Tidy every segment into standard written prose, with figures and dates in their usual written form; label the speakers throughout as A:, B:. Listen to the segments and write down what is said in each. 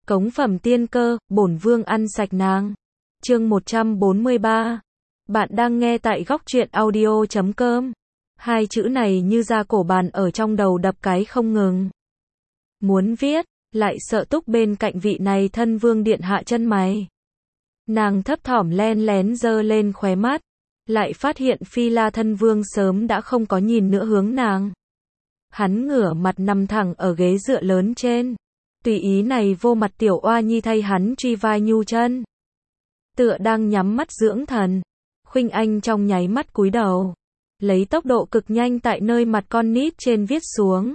A: Cống phẩm tiên cơ, bổn vương ăn sạch nàng. Chương 143. Bạn đang nghe tại góc truyện audio.com. Hai chữ này như ra cổ bàn ở trong đầu đập cái không ngừng. Muốn viết, lại sợ Túc bên cạnh vị này thân vương điện hạ chân mày. Nàng thấp thỏm len lén giơ lên khóe mắt, lại phát hiện Phi La thân vương sớm đã không có nhìn nữa hướng nàng. Hắn ngửa mặt nằm thẳng ở ghế dựa lớn trên, tùy ý này vô mặt tiểu oa nhi thay hắn truy vai nhu chân. Tựa đang nhắm mắt dưỡng thần, Khuynh Anh trong nháy mắt cúi đầu, lấy tốc độ cực nhanh tại nơi mặt con nít trên viết xuống.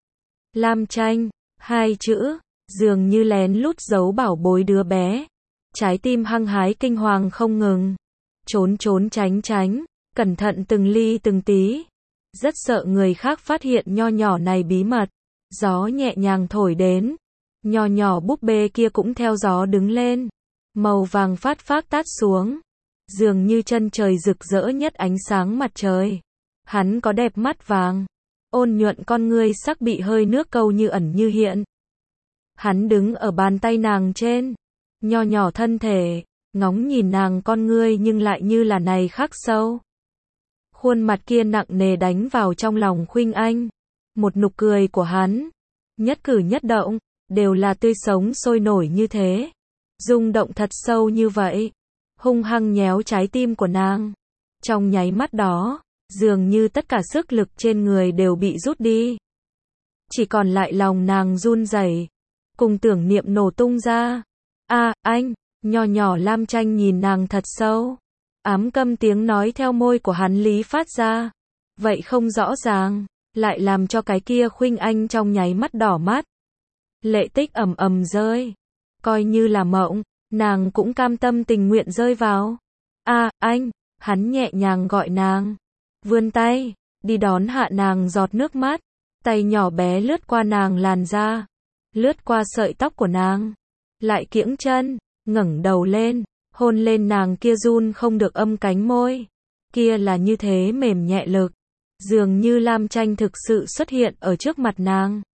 A: Lam Tranh, hai chữ, dường như lén lút giấu bảo bối đứa bé. Trái tim hăng hái kinh hoàng không ngừng, trốn trốn tránh tránh, cẩn thận từng ly từng tí. Rất sợ người khác phát hiện nho nhỏ này bí mật. Gió nhẹ nhàng thổi đến, nho nhỏ búp bê kia cũng theo gió đứng lên, màu vàng phát phát tát xuống, dường như chân trời rực rỡ nhất ánh sáng mặt trời. Hắn có đẹp mắt vàng, ôn nhuận con ngươi sắc bị hơi nước câu như ẩn như hiện. Hắn đứng ở bàn tay nàng trên, nho nhỏ thân thể, ngóng nhìn nàng con ngươi nhưng lại như là này khắc sâu. Khuôn mặt kia nặng nề đánh vào trong lòng Khuynh Anh. Một nụ cười của hắn, nhất cử nhất động, đều là tươi sống sôi nổi như thế. Rung động thật sâu như vậy, hung hăng nhéo trái tim của nàng. Trong nháy mắt đó, dường như tất cả sức lực trên người đều bị rút đi. Chỉ còn lại lòng nàng run rẩy, cùng tưởng niệm nổ tung ra. Anh, nho nhỏ Lam Tranh nhìn nàng thật sâu. Ám câm tiếng nói theo môi của hắn lý phát ra. Vậy không rõ ràng, lại làm cho cái kia Khuynh Anh trong nháy mắt đỏ mắt. Lệ tích ầm ầm rơi. Coi như là mộng, nàng cũng cam tâm tình nguyện rơi vào. Anh, hắn nhẹ nhàng gọi nàng. Vươn tay, đi đón hạ nàng giọt nước mắt. Tay nhỏ bé lướt qua nàng làn da, lướt qua sợi tóc của nàng. Lại kiễng chân, ngẩng đầu lên, hôn lên nàng kia run không được âm cánh môi. Kia là như thế mềm nhẹ lực. Dường như Lam Tranh thực sự xuất hiện ở trước mặt nàng.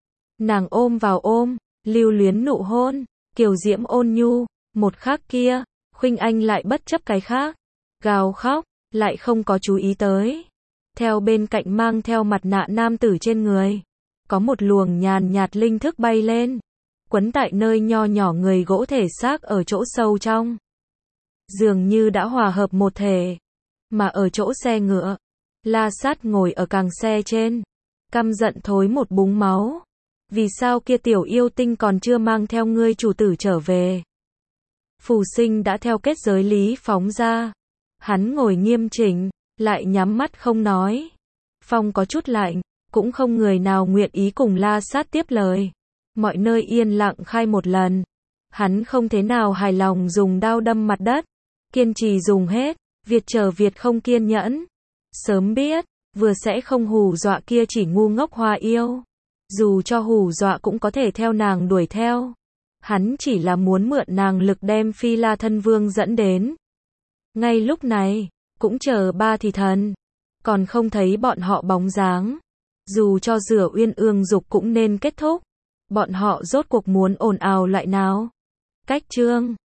A: Nàng ôm vào ôm, lưu luyến nụ hôn, kiều diễm ôn nhu. Một khắc kia, Khuynh Anh lại bất chấp cái khác, gào khóc, lại không có chú ý tới. Theo bên cạnh mang theo mặt nạ nam tử trên người, có một luồng nhàn nhạt linh thức bay lên, quấn tại nơi nho nhỏ người gỗ thể xác ở chỗ sâu trong. Dường như đã hòa hợp một thể. Mà ở chỗ xe ngựa, La Sát ngồi ở càng xe trên, căm giận thối một búng máu. Vì sao kia tiểu yêu tinh còn chưa mang theo ngươi chủ tử trở về? Phù Sinh đã theo kết giới lý phóng ra. Hắn ngồi nghiêm chỉnh, lại nhắm mắt không nói. Phong có chút lạnh, cũng không người nào nguyện ý cùng La Sát tiếp lời. Mọi nơi yên lặng khai một lần. Hắn không thế nào hài lòng dùng đao đâm mặt đất. Kiên trì dùng hết, Việt trở Việt không kiên nhẫn. Sớm biết, vừa sẽ không hù dọa kia chỉ ngu ngốc hoa yêu. Dù cho hù dọa cũng có thể theo nàng đuổi theo. Hắn chỉ là muốn mượn nàng lực đem Phi La thân vương dẫn đến. Ngay lúc này, cũng chờ ba thì thần. Còn không thấy bọn họ bóng dáng. Dù cho rửa uyên ương dục cũng nên kết thúc. Bọn họ rốt cuộc muốn ồn ào lại nào. Cách chương